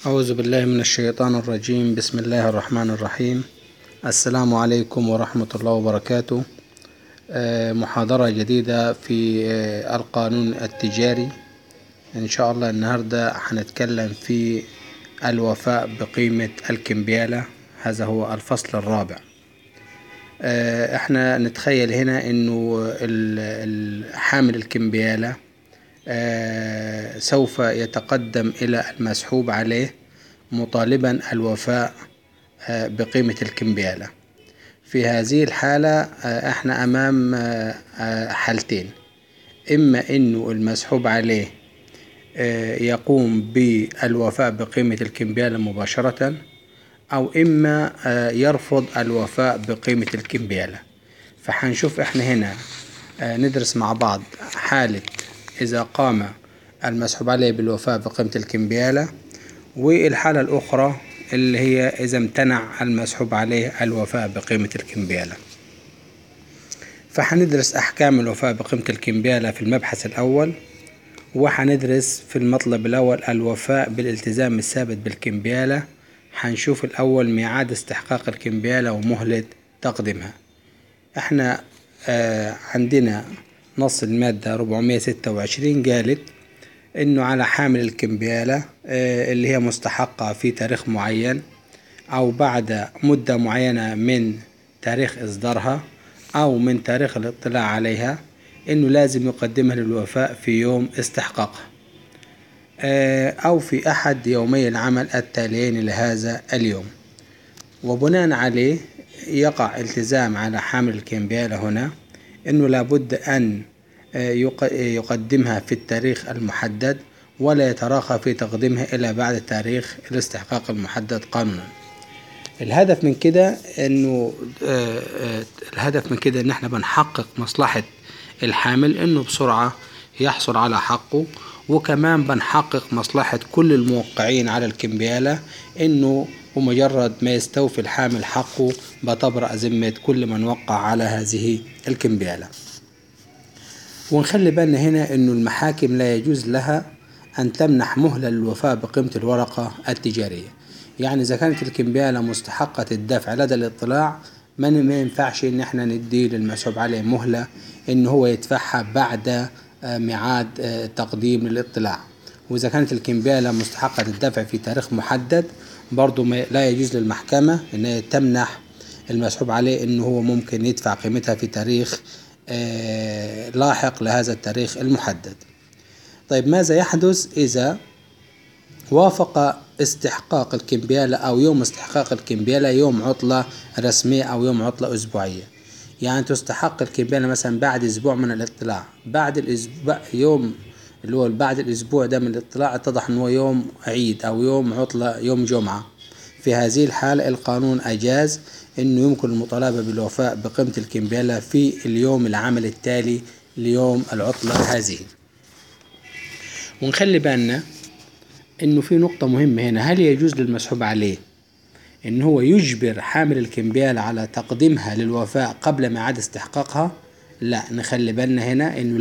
أعوذ بالله من الشيطان الرجيم. بسم الله الرحمن الرحيم. السلام عليكم ورحمة الله وبركاته. محاضرة جديدة في القانون التجاري. إن شاء الله النهاردة هنتكلم في الوفاء بقيمة الكمبيالة. هذا هو الفصل الرابع. احنا نتخيل هنا انه حامل الكمبيالة سوف يتقدم إلى المسحوب عليه مطالبا الوفاء بقيمة الكمبيالة. في هذه الحالة احنا أمام حالتين: إما إنه المسحوب عليه يقوم بالوفاء بقيمة الكمبيالة مباشرة، أو إما يرفض الوفاء بقيمة الكمبيالة. فحنشوف احنا هنا ندرس مع بعض حالة إذا قام المسحوب عليه بالوفاء بقيمة الكمبيالة، والحالة الأخرى اللي هي إذا امتنع المسحوب عليه الوفاء بقيمة الكمبيالة. فحندرس أحكام الوفاء بقيمة الكمبيالة في المبحث الأول، وحندرس في المطلب الأول الوفاء بالالتزام الثابت بالكمبيالة. حنشوف الأول ميعاد استحقاق الكمبيالة ومهلة تقديمها. احنا عندنا نص المادة 426 قالت انه على حامل الكمبيالة اللي هي مستحقة في تاريخ معين او بعد مدة معينة من تاريخ اصدارها او من تاريخ الاطلاع عليها، انه لازم يقدمها للوفاء في يوم استحقاقها او في احد يومي العمل التاليين لهذا اليوم. وبناء عليه يقع التزام على حامل الكمبيالة هنا انه لابد ان يقدمها في التاريخ المحدد، ولا يتراخى في تقديمها إلى بعد تاريخ الاستحقاق المحدد قانونا. الهدف من كده ان احنا بنحقق مصلحة الحامل انه بسرعة يحصل على حقه، وكمان بنحقق مصلحة كل الموقعين على الكمبيالة انه بمجرد ما يستوفي الحامل حقه بتبرأ ذمة كل من وقع على هذه الكمبيالة. ونخلي بالنا هنا انه المحاكم لا يجوز لها ان تمنح مهلة للوفاء بقيمة الورقة التجارية. يعني اذا كانت الكمبيالة مستحقة الدفع لدى الاطلاع ما ينفعش ان احنا ندي للمسحوب عليه مهلة ان هو يدفعها بعد ميعاد تقديم للاطلاع. واذا كانت الكمبيالة مستحقة الدفع في تاريخ محدد برضو لا يجوز للمحكمة ان تمنح المسحوب عليه انه هو ممكن يدفع قيمتها في تاريخ لاحق لهذا التاريخ المحدد. طيب ماذا يحدث إذا وافق استحقاق الكمبيالة أو يوم استحقاق الكمبيالة يوم عطلة رسمية أو يوم عطلة أسبوعية؟ يعني تستحق الكمبيالة مثلا بعد أسبوع من الاطلاع، بعد الأسبوع يوم اللي هو بعد الأسبوع ده من الاطلاع اتضح أنه يوم عيد أو يوم عطلة يوم جمعة. في هذه الحالة القانون أجاز أنه يمكن المطالبة بالوفاء بقيمة الكمبيالة في اليوم العمل التالي ليوم العطلة هذه. ونخلي بالنا أنه في نقطة مهمة هنا: هل يجوز للمسحوب عليه أنه هو يجبر حامل الكمبيالة على تقديمها للوفاء قبل ميعاد استحقاقها؟ لا، نخلي بالنا هنا أنه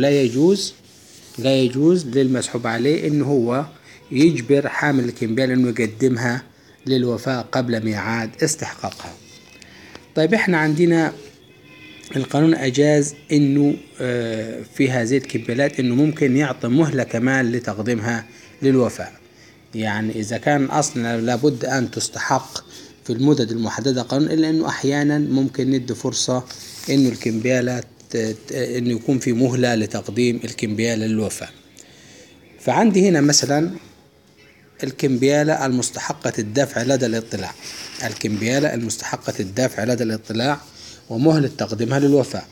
لا يجوز للمسحوب عليه أنه هو يجبر حامل الكمبيالة أنه يقدمها للوفاء قبل ميعاد استحقاقها. طيب احنا عندنا القانون أجاز أنه في هذه الكمبيالات أنه ممكن يعطي مهلة كمان لتقديمها للوفاء. يعني إذا كان أصلا لابد أن تستحق في المدد المحددة قانون، إلا أنه أحيانا ممكن ندي فرصة أنه الكمبيالة أنه يكون في مهلة لتقديم الكمبيالة للوفاء. فعندي هنا مثلا الكمبيالة المستحقة الدفع لدى الاطلاع، الكمبيالة المستحقة الدفع لدى الاطلاع ومهلة تقديمها للوفاء.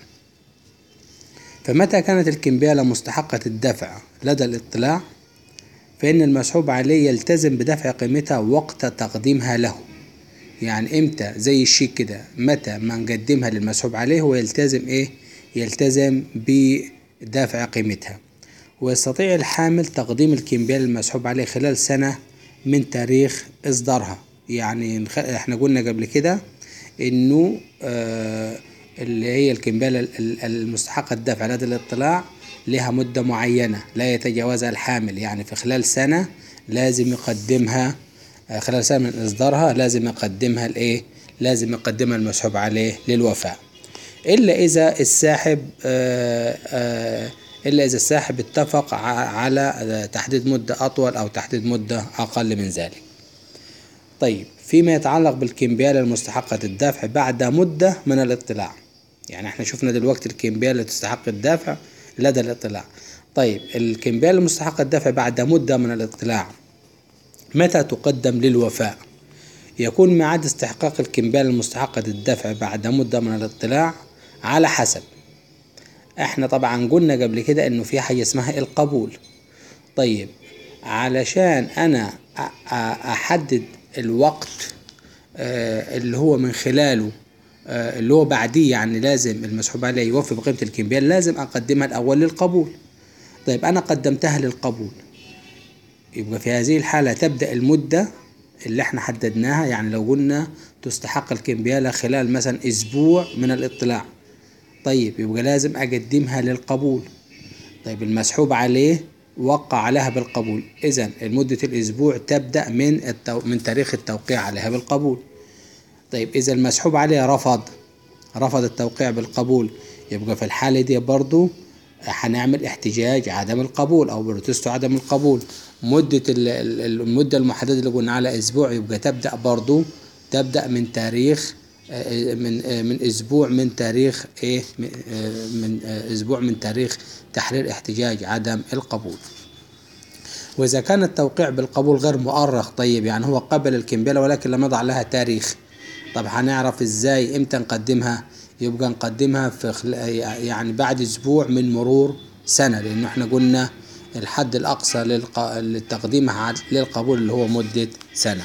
فمتى كانت الكمبيالة مستحقة الدفع لدى الاطلاع فإن المسحوب عليه يلتزم بدفع قيمتها وقت تقديمها له. يعني امتى؟ زي الشيك كده، متى ما نقدمها للمسحوب عليه هو يلتزم بدفع قيمتها. ويستطيع الحامل تقديم الكمبيالة المسحوب عليه خلال سنة من تاريخ إصدارها. يعني احنا قلنا قبل كده انه اللي هي الكمبيالة المستحقة الدفع لدى الاطلاع لها مدة معينة لا يتجاوزها الحامل، يعني في خلال سنة لازم يقدمها خلال سنة من إصدارها لازم يقدمها الإيه؟ لازم يقدمها المسحوب عليه للوفاء، إلا إذا الساحب إلا إذا الساحب اتفق على تحديد مدة أطول أو تحديد مدة أقل من ذلك. طيب، فيما يتعلق بالكمبيالة المستحقة الدفع بعد مدة من الاطلاع، يعني احنا شفنا دلوقتي الكمبيالة تستحق الدفع لدى الاطلاع. طيب، الكمبيالة المستحقة الدفع بعد مدة من الاطلاع متى تقدم للوفاء؟ يكون ميعاد استحقاق الكمبيالة المستحقة الدفع بعد مدة من الاطلاع على حسب. احنا طبعا قلنا قبل كده انه في حاجة اسمها القبول. طيب، علشان انا احدد الوقت اللي هو من خلاله اللي هو بعديه، يعني لازم المسحوب عليه يوفي بقيمة الكمبيالة، لازم اقدمها الاول للقبول. طيب، انا قدمتها للقبول، يبقى في هذه الحالة تبدأ المدة اللي احنا حددناها. يعني لو قلنا تستحق الكمبيالة خلال مثلا اسبوع من الاطلاع، طيب يبقى لازم اقدمها للقبول. طيب، المسحوب عليه وقع عليها بالقبول، اذا مدة الاسبوع تبدأ من تاريخ التوقيع عليها بالقبول. طيب، اذا المسحوب عليه رفض التوقيع بالقبول، يبقى في الحالة دي برضو هنعمل احتجاج عدم القبول او بروتستو عدم القبول. المدة المحددة اللي قلنا على اسبوع، يبقى تبدأ من تاريخ من اسبوع من تاريخ من اسبوع من تاريخ تحرير احتجاج عدم القبول. واذا كان التوقيع بالقبول غير مؤرخ، طيب يعني هو قبل الكمبيالة ولكن لم يضع لها تاريخ، طب هنعرف ازاي امتى نقدمها؟ يبقى نقدمها يعني بعد اسبوع من مرور سنة، لانه احنا قلنا الحد الاقصى للتقديم للقبول اللي هو مدة سنة.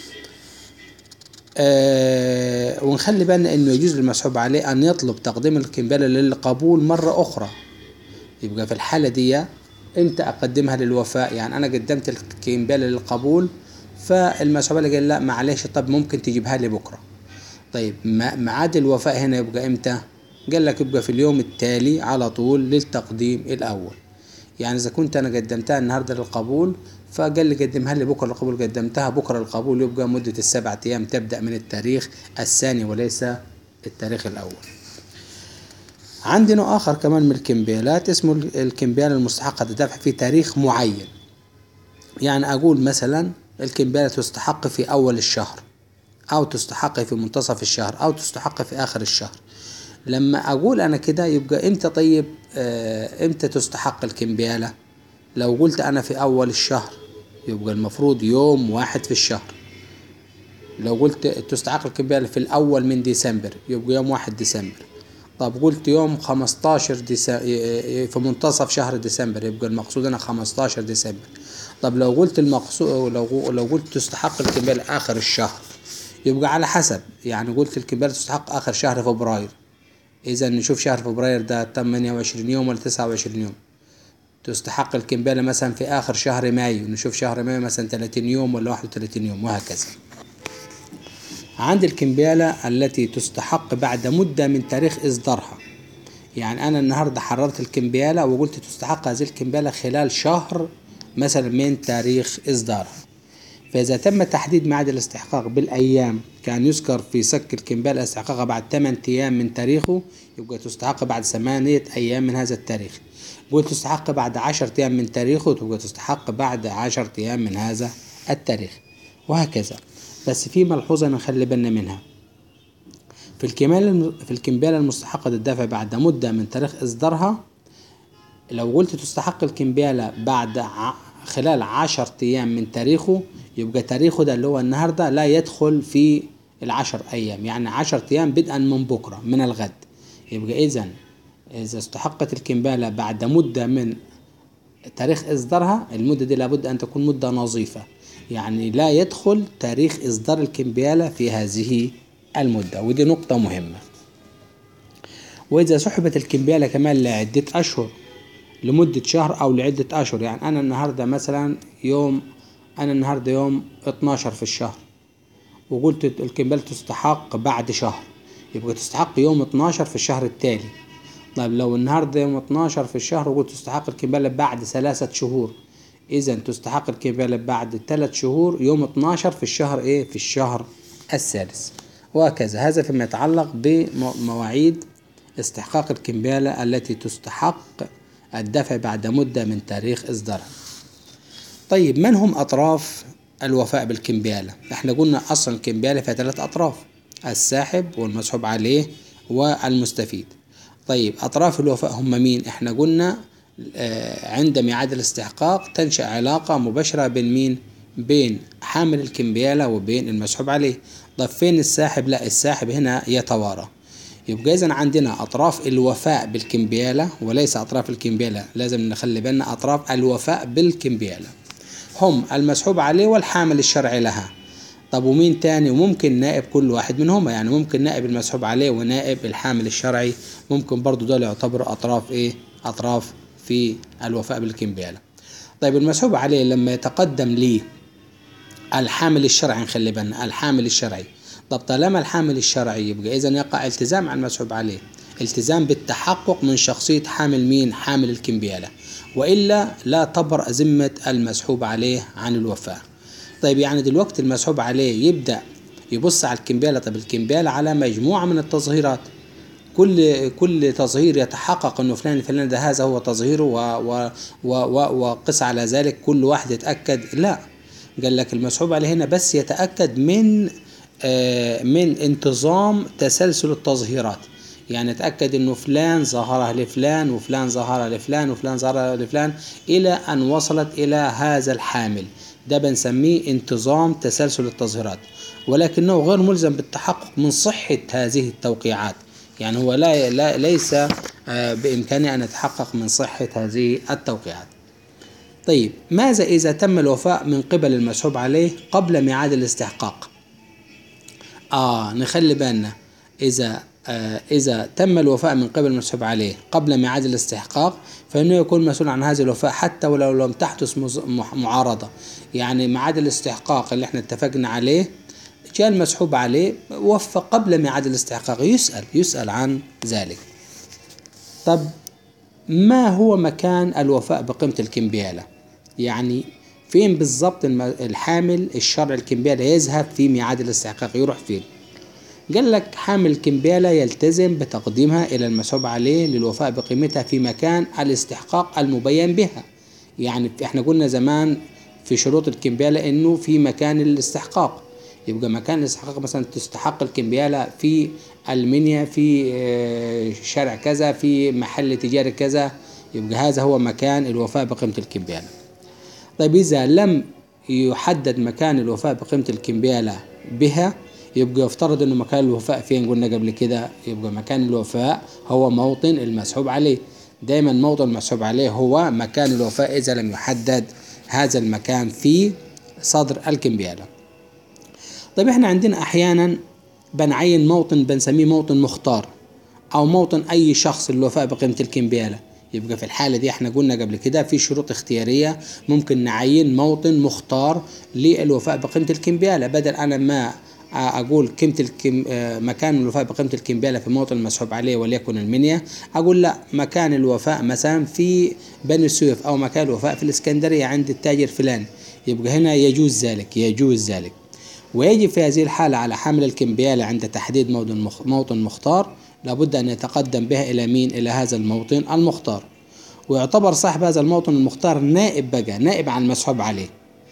ونخلي بالنا انه يجوز للمسحوب عليه ان يطلب تقديم الكمبيالة للقبول مرة اخرى. يبقى في الحالة دي امتى اقدمها للوفاء؟ يعني انا قدمت الكمبيالة للقبول، فالمسحوب عليه قال لا معلش، طب ممكن تجيبها لي بكرة. طيب، ميعاد الوفاء هنا يبقى امتى؟ قال لك يبقى في اليوم التالي على طول للتقديم الاول. يعني اذا كنت انا قدمتها النهارده للقبول، فقال لي قدمها لي بكره للقبول، قدمتها بكره للقبول، يبقى مدة ال7 ايام تبدأ من التاريخ الثاني وليس التاريخ الاول. عندنا نوع اخر كمان من الكمبيالات اسمه الكمبيالة المستحقة الدفع في تاريخ معين. يعني اقول مثلا الكمبيالة تستحق في اول الشهر، او تستحق في منتصف الشهر، او تستحق في اخر الشهر. لما اقول انا كده يبقى امتى؟ طيب امتى تستحق الكمبيالة؟ لو قلت انا في اول الشهر، يبقى المفروض يوم 1 في الشهر. لو قلت تستحق الكمبيالة في الاول من ديسمبر، يبقى يوم 1 ديسمبر. طب قلت يوم 15 في منتصف شهر ديسمبر، يبقى المقصود انا 15 ديسمبر. طب لو قلت لو قلت تستحق الكمبيالة اخر الشهر، يبقى على حسب. يعني قلت الكمبيالة تستحق آخر شهر فبراير، إذا نشوف شهر فبراير ده 28 يوم ولا 29 يوم. تستحق الكمبيالة مثلا في آخر شهر مايو، نشوف شهر مايو مثلا 30 يوم ولا 31 يوم، وهكذا. عند الكمبيالة التي تستحق بعد مدة من تاريخ إصدارها، يعني أنا النهاردة حررت الكمبيالة وقلت تستحق هذه الكمبيالة خلال شهر مثلا من تاريخ إصدارها، فإذا تم تحديد ميعاد الاستحقاق بالأيام، كان يذكر في سك الكمبيالة استحقاقها بعد 8 أيام من تاريخه، يبقى تستحق بعد 8 أيام من هذا التاريخ. قلت تستحق بعد 10 أيام من تاريخه، تبقى تستحق بعد 10 أيام من هذا التاريخ، وهكذا. بس في ملحوظة نخلي بالنا منها. في الكمبيالة المستحقة للدفع بعد مدة من تاريخ إصدارها، لو قلت تستحق الكمبيالة خلال 10 أيام من تاريخه، يبقى تاريخه ده اللي هو النهاردة لا يدخل في 10 أيام، يعني 10 أيام بدءا من بكرة من الغد. يبقى إذا استحقت الكمبيالة بعد مدة من تاريخ إصدارها، المدة دي لابد أن تكون مدة نظيفة، يعني لا يدخل تاريخ إصدار الكمبيالة في هذه المدة، ودي نقطة مهمة. وإذا سحبت الكمبيالة كمان لعدة أشهر، لمدة شهر أو لعدة أشهر، يعني أنا النهاردة مثلا يوم 12 في الشهر، وقلت الكمبيالة تستحق بعد شهر، يبقى تستحق يوم 12 في الشهر التالي. طيب لو النهاردة يوم 12 في الشهر وقلت تستحق الكمبيالة بعد 3 شهور، إذا تستحق الكمبيالة بعد 3 شهور يوم 12 في الشهر في الشهر السادس، وهكذا. هذا فيما يتعلق بمواعيد استحقاق الكمبيالة التي تستحق الدفع بعد مدة من تاريخ إصدارها. طيب، من هم أطراف الوفاء بالكمبيالة؟ احنا قلنا أصلا الكمبيالة فيها 3 أطراف: الساحب والمسحوب عليه والمستفيد. طيب، أطراف الوفاء هم مين؟ احنا قلنا عند ميعاد الاستحقاق تنشأ علاقة مباشرة بين مين؟ بين حامل الكمبيالة وبين المسحوب عليه. طب فين الساحب؟ لا، الساحب هنا يتوارى. يبقى إذن عندنا أطراف الوفاء بالكمبيالة وليس أطراف الكمبيالة، لازم نخلي بالنا أطراف الوفاء بالكمبيالة هم المسحوب عليه والحامل الشرعي لها. طب ومين تاني؟ وممكن نائب كل واحد منهما، يعني ممكن نائب المسحوب عليه ونائب الحامل الشرعي، ممكن برضو دول يعتبروا أطراف أطراف في الوفاء بالكمبيالة. طيب، المسحوب عليه لما يتقدم لي الحامل الشرعي، نخلي بالنا الحامل الشرعي. طب طالما الحامل الشرعي يبقى إذن يقع التزام على المسحوب عليه، التزام بالتحقق من شخصية حامل مين؟ حامل الكمبيالة، وإلا لا تبرأ ذمة المسحوب عليه عن الوفاء. طيب، يعني دلوقتي المسحوب عليه يبدأ يبص على الكمبيالة. طب الكمبيالة على مجموعة من التظهيرات، كل تظهير يتحقق انه فلان الفلاني ده هذا هو تظهيره وقس على ذلك كل واحد يتأكد. لا، قال لك المسحوب عليه هنا بس يتأكد من انتظام تسلسل التظهيرات، يعني يتأكد انه فلان ظهرها لفلان وفلان ظهرها لفلان وفلان ظهرها لفلان الى ان وصلت الى هذا الحامل. ده بنسميه انتظام تسلسل التظهيرات، ولكنه غير ملزم بالتحقق من صحة هذه التوقيعات، يعني هو ليس بإمكانه أن يتحقق من صحة هذه التوقيعات. طيب، ماذا إذا تم الوفاء من قبل المسحوب عليه قبل ميعاد الاستحقاق؟ نخلي بالنا، إذا تم الوفاء من قبل المسحوب عليه قبل ميعاد الاستحقاق فإنه يكون مسؤول عن هذه الوفاء حتى ولو لم تحدث معارضة. يعني ميعاد الاستحقاق اللي احنا اتفقنا عليه، جاء المسحوب عليه وفى قبل ميعاد الاستحقاق، يسأل عن ذلك. طب ما هو مكان الوفاء بقيمة الكمبيالة؟ يعني فين بالضبط الحامل الشرعي الكمبيالة يذهب في ميعاد الاستحقاق، يروح فين؟ قال لك حامل الكمبيالة يلتزم بتقديمها إلى المسحوب عليه للوفاء بقيمتها في مكان الاستحقاق المبين بها. يعني احنا قلنا زمان في شروط الكمبيالة إنه في مكان الاستحقاق، يبقى مكان الاستحقاق مثلا تستحق الكمبيالة في المنيا، في شارع كذا، في محل تجاري كذا، يبقى هذا هو مكان الوفاء بقيمة الكمبيالة. طيب، إذا لم يحدد مكان الوفاء بقيمة الكمبيالة بها، يبقى يفترض انه مكان الوفاء فين؟ قلنا قبل كده يبقى مكان الوفاء هو موطن المسحوب عليه. دايما موطن المسحوب عليه هو مكان الوفاء إذا لم يحدد هذا المكان في صدر الكمبيالة. طيب، احنا عندنا احيانا بنعين موطن بنسميه موطن مختار، او موطن اي شخص للوفاء بقيمة الكمبيالة. يبقى في الحالة دي احنا قلنا قبل كده في شروط اختيارية، ممكن نعين موطن مختار للوفاء بقيمة الكمبيالة، بدل انا ما اقول مكان الوفاء بقيمة الكمبيالة في موطن المسحوب عليه وليكن المنيا، اقول لا، مكان الوفاء مثلا في بني سويف، او مكان الوفاء في الاسكندرية عند التاجر فلان. يبقى هنا يجوز ذلك. ويجب في هذه الحالة على حامل الكمبيالة عند تحديد موطن مختار لابد أن يتقدم بها إلى مين؟ إلى هذا الموطن المختار، ويعتبر صاحب هذا الموطن المختار نائب عن المسحوب عليه.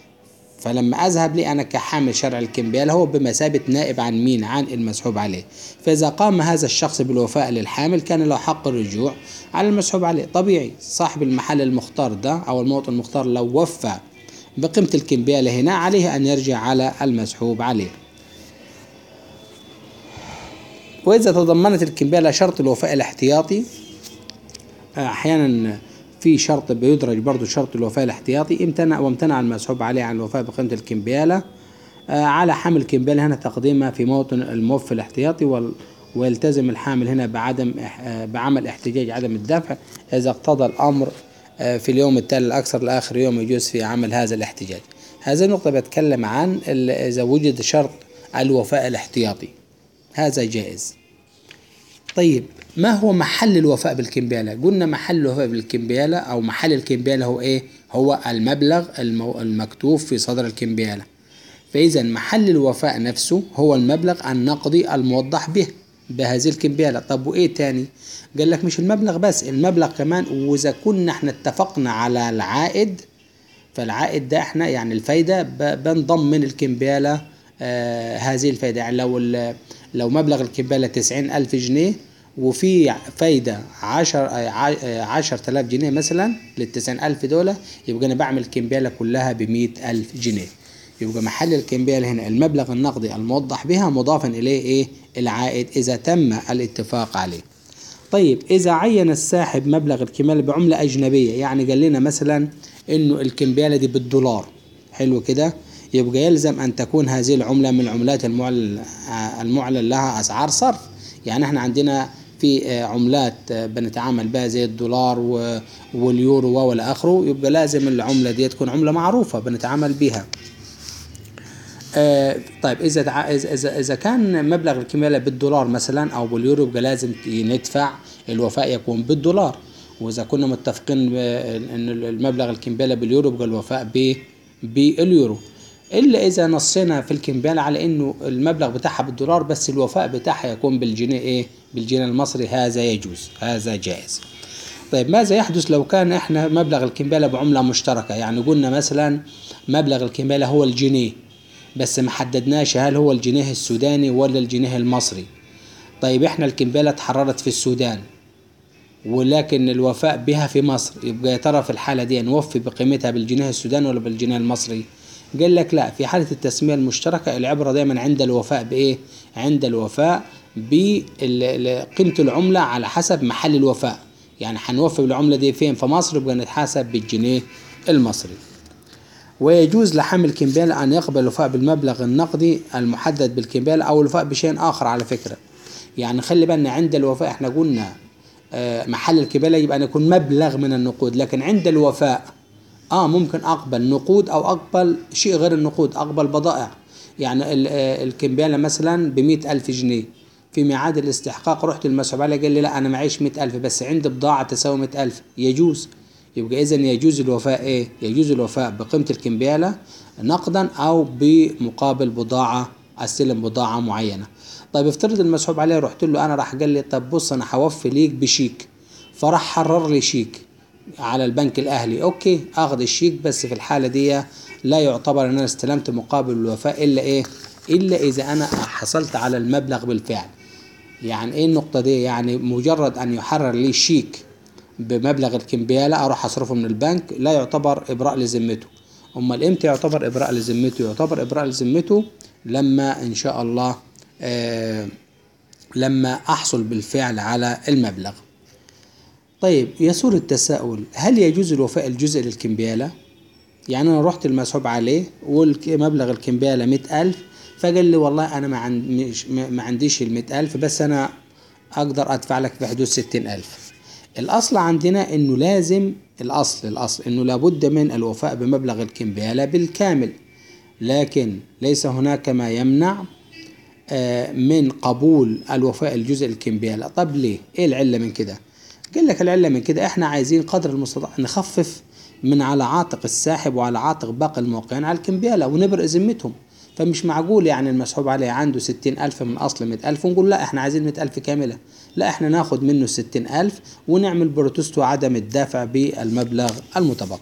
فلما أذهب لي أنا كحامل شرع الكمبيالة هو بمثابة نائب عن مين؟ عن المسحوب عليه. فإذا قام هذا الشخص بالوفاء للحامل كان له حق الرجوع على المسحوب عليه. طبيعي صاحب المحل المختار ده أو الموطن المختار لو وفى بقيمة الكمبيالة هنا عليه أن يرجع على المسحوب عليه. وإذا تضمنت الكمبيالة شرط الوفاء الاحتياطي، أحيانا في شرط بيدرج برضو شرط الوفاء الاحتياطي، وامتنع المسحوب عليه عن الوفاء بقيمة الكمبيالة على حامل الكمبيالة هنا تقديمها في موطن الموفى الاحتياطي، ويلتزم الحامل هنا بعمل احتجاج عدم الدفع إذا اقتضى الأمر في اليوم التالي الأكثر لآخر يوم يجوز في عمل هذا الاحتجاج. هذه النقطة بتكلم عن إذا وجد شرط الوفاء الاحتياطي، هذا جائز. طيب، ما هو محل الوفاء بالكمبيالة؟ قلنا محل الوفاء بالكمبيالة أو محل الكمبيالة هو إيه؟ هو المبلغ المكتوب في صدر الكمبيالة. فإذا محل الوفاء نفسه هو المبلغ النقدي الموضح به بهذه الكمبيالة. طب وإيه تاني؟ قال لك مش المبلغ بس، المبلغ كمان، وإذا كنا احنا اتفقنا على العائد، فالعائد ده احنا يعني الفايدة بنضم من الكمبيالة هذه الفايدة. يعني لو مبلغ الكمبيالة 90,000 جنيه وفي فايدة 10,000 جنيه مثلا لل90,000 دولة، يبقى أنا بعمل الكمبيالة كلها ب100,000 جنيه. يبقى محل الكمبيالة هنا المبلغ النقدي الموضح بها مضافا إليه إيه؟ العائد إذا تم الاتفاق عليه. طيب إذا عين الساحب مبلغ الكمبيالة بعملة أجنبية، يعني قال لنا مثلا إنه الكمبيالة دي بالدولار، حلو كده، يبقى يلزم أن تكون هذه العملة من العملات المعلن لها أسعار صرف. يعني احنا عندنا في عملات بنتعامل بها زي الدولار واليورو والى آخره، يبقى لازم العملة دي تكون عملة معروفة بنتعامل بها. طيب إذا كان مبلغ الكمبيالة بالدولار مثلا أو باليورو، يبقى لازم ندفع الوفاء يكون بالدولار. وإذا كنا متفقين إن المبلغ الكمبيالة باليورو، يبقى الوفاء باليورو. إلا إذا نصينا في الكمبيالة على إنه المبلغ بتاعها بالدولار بس الوفاء بتاعها يكون بالجنيه إيه؟ بالجنيه المصري، هذا يجوز، هذا جائز. طيب ماذا يحدث لو كان إحنا مبلغ الكمبيالة بعملة مشتركة؟ يعني قلنا مثلا مبلغ الكمبيالة هو الجنيه، بس ما حددناش هل هو الجنيه السوداني ولا الجنيه المصري. طيب احنا الكمبيالة اتحررت في السودان ولكن الوفاء بها في مصر، يبقى يا ترى في الحالة دي نوفي بقيمتها بالجنيه السوداني ولا بالجنيه المصري؟ قال لك لا، في حالة التسمية المشتركة العبرة دايما عند الوفاء بإيه؟ عند الوفاء بقيمة العملة على حسب محل الوفاء. يعني هنوفي بالعملة دي فين؟ في مصر، يبقى نتحاسب بالجنيه المصري. ويجوز لحامل الكمبيالة أن يقبل الوفاء بالمبلغ النقدي المحدد بالكمبيالة أو الوفاء بشيء آخر على فكرة. يعني خلي بالنا عند الوفاء احنا قلنا محل الكمبيالة يبقى أن يكون مبلغ من النقود، لكن عند الوفاء ممكن أقبل نقود أو أقبل شيء غير النقود، أقبل بضائع. يعني الكمبيالة مثلا ب100,000 جنيه، في ميعاد الاستحقاق رحت المسحوب عليه قال لي لا أنا معيش 100,000 بس عندي بضاعة تساوي 100,000، يجوز. يبقى إذن يجوز الوفاء إيه؟ يجوز الوفاء بقيمة الكمبيالة نقدا أو بمقابل بضاعة، استلم بضاعة معينة. طيب افترض المسحوب عليه رحت له أنا، راح قال لي طب بص أنا هوفي ليك بشيك، فراح حرر لي شيك على البنك الأهلي، أوكي أخذ الشيك، بس في الحالة دي لا يعتبر أن أنا استلمت مقابل الوفاء إلا إيه؟ إلا إذا أنا حصلت على المبلغ بالفعل. يعني إيه النقطة دي؟ يعني مجرد أن يحرر لي شيك بمبلغ الكمبيالة أروح أصرفه من البنك لا يعتبر إبراء لذمته. أمال إمتى يعتبر إبراء لذمته؟ يعتبر إبراء لذمته لما إن شاء الله لما أحصل بالفعل على المبلغ. طيب يسور التساؤل، هل يجوز الوفاء الجزء للكمبيالة؟ يعني أنا رحت المسحوب عليه والمبلغ الكمبيالة 100,000، فقال لي والله أنا ما عنديش 100,000 بس أنا أقدر أدفع لك في حدود 60,000. الأصل عندنا إنه لازم الأصل إنه لابد من الوفاء بمبلغ الكمبيالة بالكامل، لكن ليس هناك ما يمنع من قبول الوفاء الجزء الكمبيالة. طب ليه؟ إيه العلة من كده؟ قال لك العلة من كده إحنا عايزين قدر المستطاع نخفف من على عاتق الساحب وعلى عاتق باقي الموقعين على الكمبيالة ونبرئ ذمتهم. فمش معقول يعني المسحوب عليه عنده 60,000 من أصل 100,000 ونقول لا إحنا عايزين 100,000 كاملة، لا إحنا ناخد منه 60,000 ونعمل بروتستو عدم الدافع بالمبلغ المتبقي.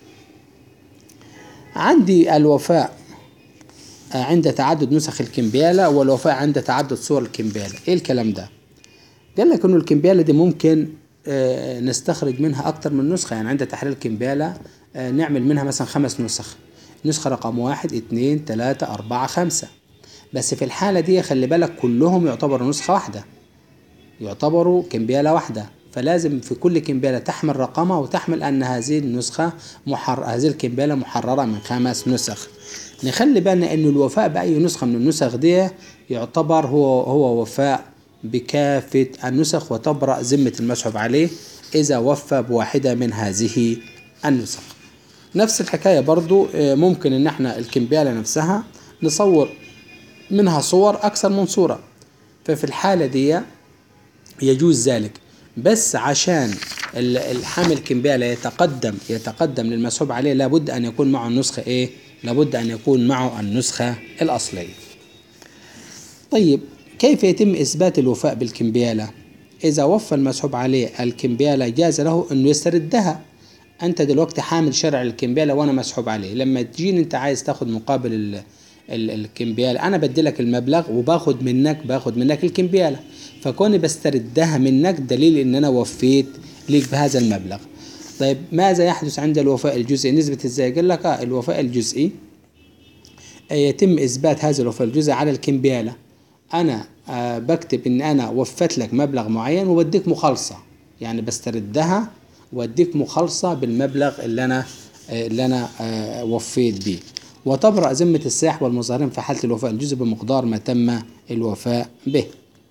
عندي الوفاء عند تعدد نسخ الكمبيالة والوفاء عند تعدد صور الكمبيالة. إيه الكلام ده؟ قال لك إنه الكمبيالة دي ممكن نستخرج منها أكتر من نسخة. يعني عند تحرير الكمبيالة نعمل منها مثلا 5 نسخ، نسخة رقم 1 2 3 4 5، بس في الحالة دي خلي بالك كلهم يعتبروا نسخة واحدة، يعتبروا كمبيالة واحدة، فلازم في كل كمبيالة تحمل رقمها وتحمل أن هذه النسخة هذه الكمبيالة محررة من 5 نسخ. نخلي بالنا أن الوفاء بأي نسخة من النسخ دي يعتبر هو وفاء بكافة النسخ وتبرأ ذمة المسحوب عليه إذا وفى بواحدة من هذه النسخ. نفس الحكاية برضو ممكن ان احنا الكمبيالة نفسها نصور منها صور اكثر من صورة، ففي الحالة دي يجوز ذلك. بس عشان الحامل الكمبيالة يتقدم للمسحوب عليه لابد أن يكون معه النسخة إيه؟ لابد أن يكون معه النسخة الأصلية. طيب كيف يتم إثبات الوفاء بالكمبيالة؟ إذا وفى المسحوب عليه الكمبيالة جاز له أنه يستردها. أنت دلوقتي حامل شرع الكمبيالة وأنا مسحوب عليه، لما تجيني أنت عايز تاخد مقابل الكمبيالة أنا بديلك المبلغ وباخد منك الكمبيالة، فكوني بستردها منك دليل أن أنا وفيت ليك بهذا المبلغ. طيب ماذا يحدث عند الوفاء الجزئي؟ نسبة إزاي؟ قال لك الوفاء الجزئي يتم إثبات هذا الوفاء الجزئي على الكمبيالة. أنا بكتب إن أنا وفت لك مبلغ معين وبديك مخالصة، يعني بستردها واديك مخالصة بالمبلغ اللي أنا وفيت به، وتبرأ ذمة السائح والمظاهرين في حالة الوفاء الجزئي بمقدار ما تم الوفاء به.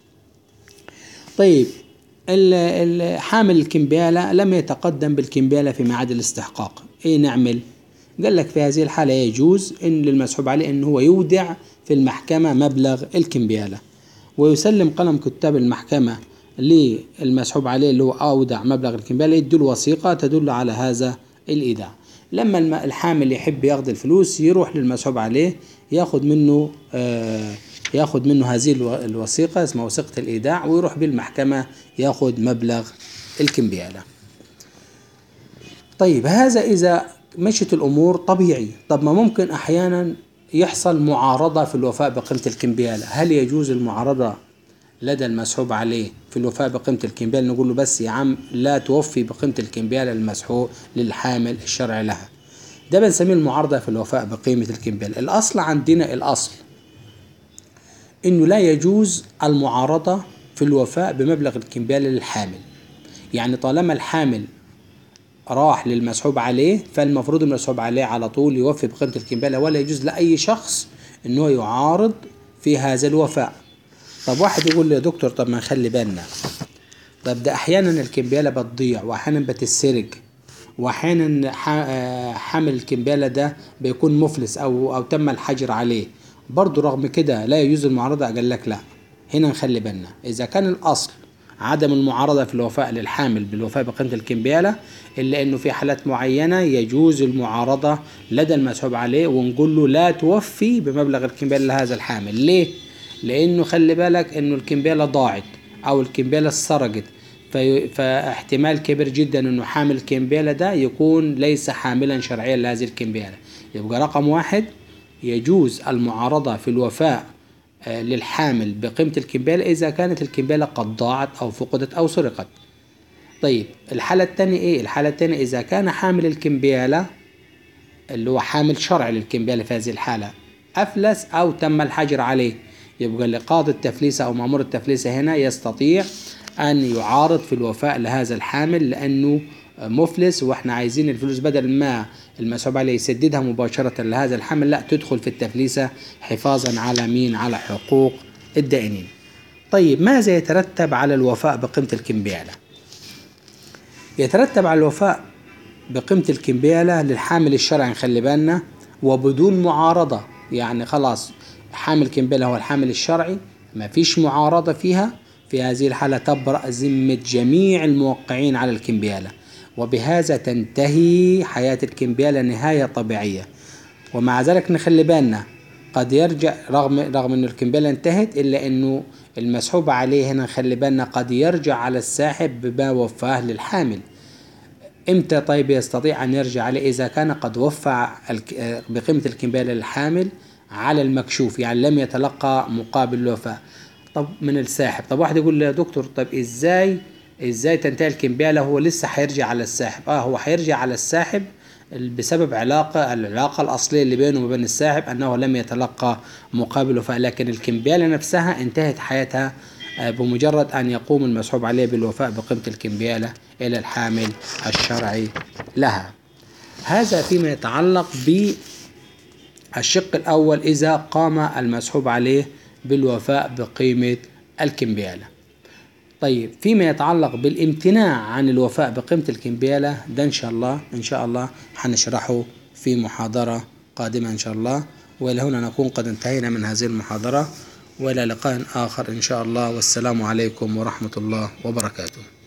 طيب حامل الكمبيالة لم يتقدم بالكمبيالة في ميعاد الاستحقاق، إيه نعمل؟ قال لك في هذه الحالة يجوز إن للمسحوب عليه إن هو يودع في المحكمة مبلغ الكمبيالة، ويسلم قلم كتاب المحكمة للمسحوب عليه اللي هو أودع مبلغ الكمبيالة، يدل وثيقة تدل على هذا الإيداع. لما الحامل يحب ياخد الفلوس يروح للمسحوب عليه ياخد منه هذه الوثيقة اسمها وثيقة الإيداع، ويروح بالمحكمة ياخد مبلغ الكمبيالة. طيب هذا إذا مشت الأمور طبيعي. طب ما ممكن أحيانا يحصل معارضة في الوفاء بقيمة الكمبيالة؟ هل يجوز المعارضة لدى المسحوب عليه في الوفاء بقيمة الكمبيالة؟ نقول له بس يا عم لا توفي بقيمة الكمبيالة للمسحوب للحامل الشرعي لها. ده بنسميه المعارضة في الوفاء بقيمة الكمبيالة. الأصل عندنا إنه لا يجوز المعارضة في الوفاء بمبلغ الكمبيالة للحامل. يعني طالما الحامل راح للمسحوب عليه فالمفروض المسحوب عليه على طول يوفي بقيمة الكمبيالة، ولا يجوز لأي شخص إنه يعارض في هذا الوفاء. طب واحد يقول لي يا دكتور طب ما نخلي بالنا، طب ده أحيانا الكمبيالة بتضيع وأحيانا بتتسرق وأحيانا حامل الكمبيالة ده بيكون مفلس أو تم الحجر عليه، برضو رغم كده لا يجوز المعارضة؟ قال لك لا، هنا نخلي بالنا. إذا كان الأصل عدم المعارضة في الوفاء للحامل بالوفاء بقيمة الكمبيالة، إلا أنه في حالات معينة يجوز المعارضة لدى المسحوب عليه ونقول له لا توفي بمبلغ الكمبيالة لهذا الحامل. ليه؟ لأنه خلي بالك أنه الكمبيالة ضاعت أو الكمبيالة اتسرقت، فاحتمال كبير جدا أنه حامل الكمبيالة ده يكون ليس حاملا شرعيا لهذه الكمبيالة. يبقى رقم واحد يجوز المعارضة في الوفاء للحامل بقيمة الكمبيالة إذا كانت الكمبيالة قد ضاعت أو فقدت أو سرقت. طيب الحالة الثانية إيه؟ الحالة الثانية إذا كان حامل الكمبيالة اللي هو حامل شرعي للكمبيالة في هذه الحالة أفلس أو تم الحجر عليه، يبقى لقاضي التفليسة أو مأمور التفليسة هنا يستطيع أن يعارض في الوفاء لهذا الحامل لأنه مفلس، وإحنا عايزين الفلوس بدل ما المسحوب عليه يسددها مباشرة لهذا الحامل لا تدخل في التفليسة حفاظا على مين؟ على حقوق الدائنين. طيب ماذا يترتب على الوفاء بقيمة الكمبيالة؟ يترتب على الوفاء بقيمة الكمبيالة للحامل الشرعي نخلي بالنا وبدون معارضة، يعني خلاص حامل الكمبيالة هو الحامل الشرعي ما فيش معارضة فيها. في هذه الحالة تبرأ ذمة جميع الموقعين على الكمبيالة، وبهذا تنتهي حياة الكمبيالة نهاية طبيعية. ومع ذلك نخلي بالنا قد يرجع رغم أن الكمبيالة انتهت إلا أنه المسحوب عليه هنا نخلي بالنا قد يرجع على الساحب بما وفاه للحامل. امتى طيب يستطيع أن يرجع عليه؟ إذا كان قد وفى بقيمة الكمبيالة للحامل على المكشوف، يعني لم يتلقى مقابل الوفاء طب من الساحب. طب واحد يقول لي يا دكتور طب ازاي تنتهي الكمبيالة هو لسه هيرجع على الساحب؟ هو هيرجع على الساحب بسبب العلاقة الأصلية اللي بينه وبين الساحب أنه لم يتلقى مقابل وفاء، لكن الكمبيالة نفسها انتهت حياتها بمجرد أن يقوم المسحوب عليه بالوفاء بقيمة الكمبيالة إلى الحامل الشرعي لها. هذا فيما يتعلق بالشق الأول إذا قام المسحوب عليه بالوفاء بقيمة الكمبيالة. طيب فيما يتعلق بالامتناع عن الوفاء بقيمة الكمبيالة ده إن شاء الله هنشرحه في محاضرة قادمة إن شاء الله. ولهنا نكون قد انتهينا من هذه المحاضرة، وإلى لقاء آخر إن شاء الله، والسلام عليكم ورحمة الله وبركاته.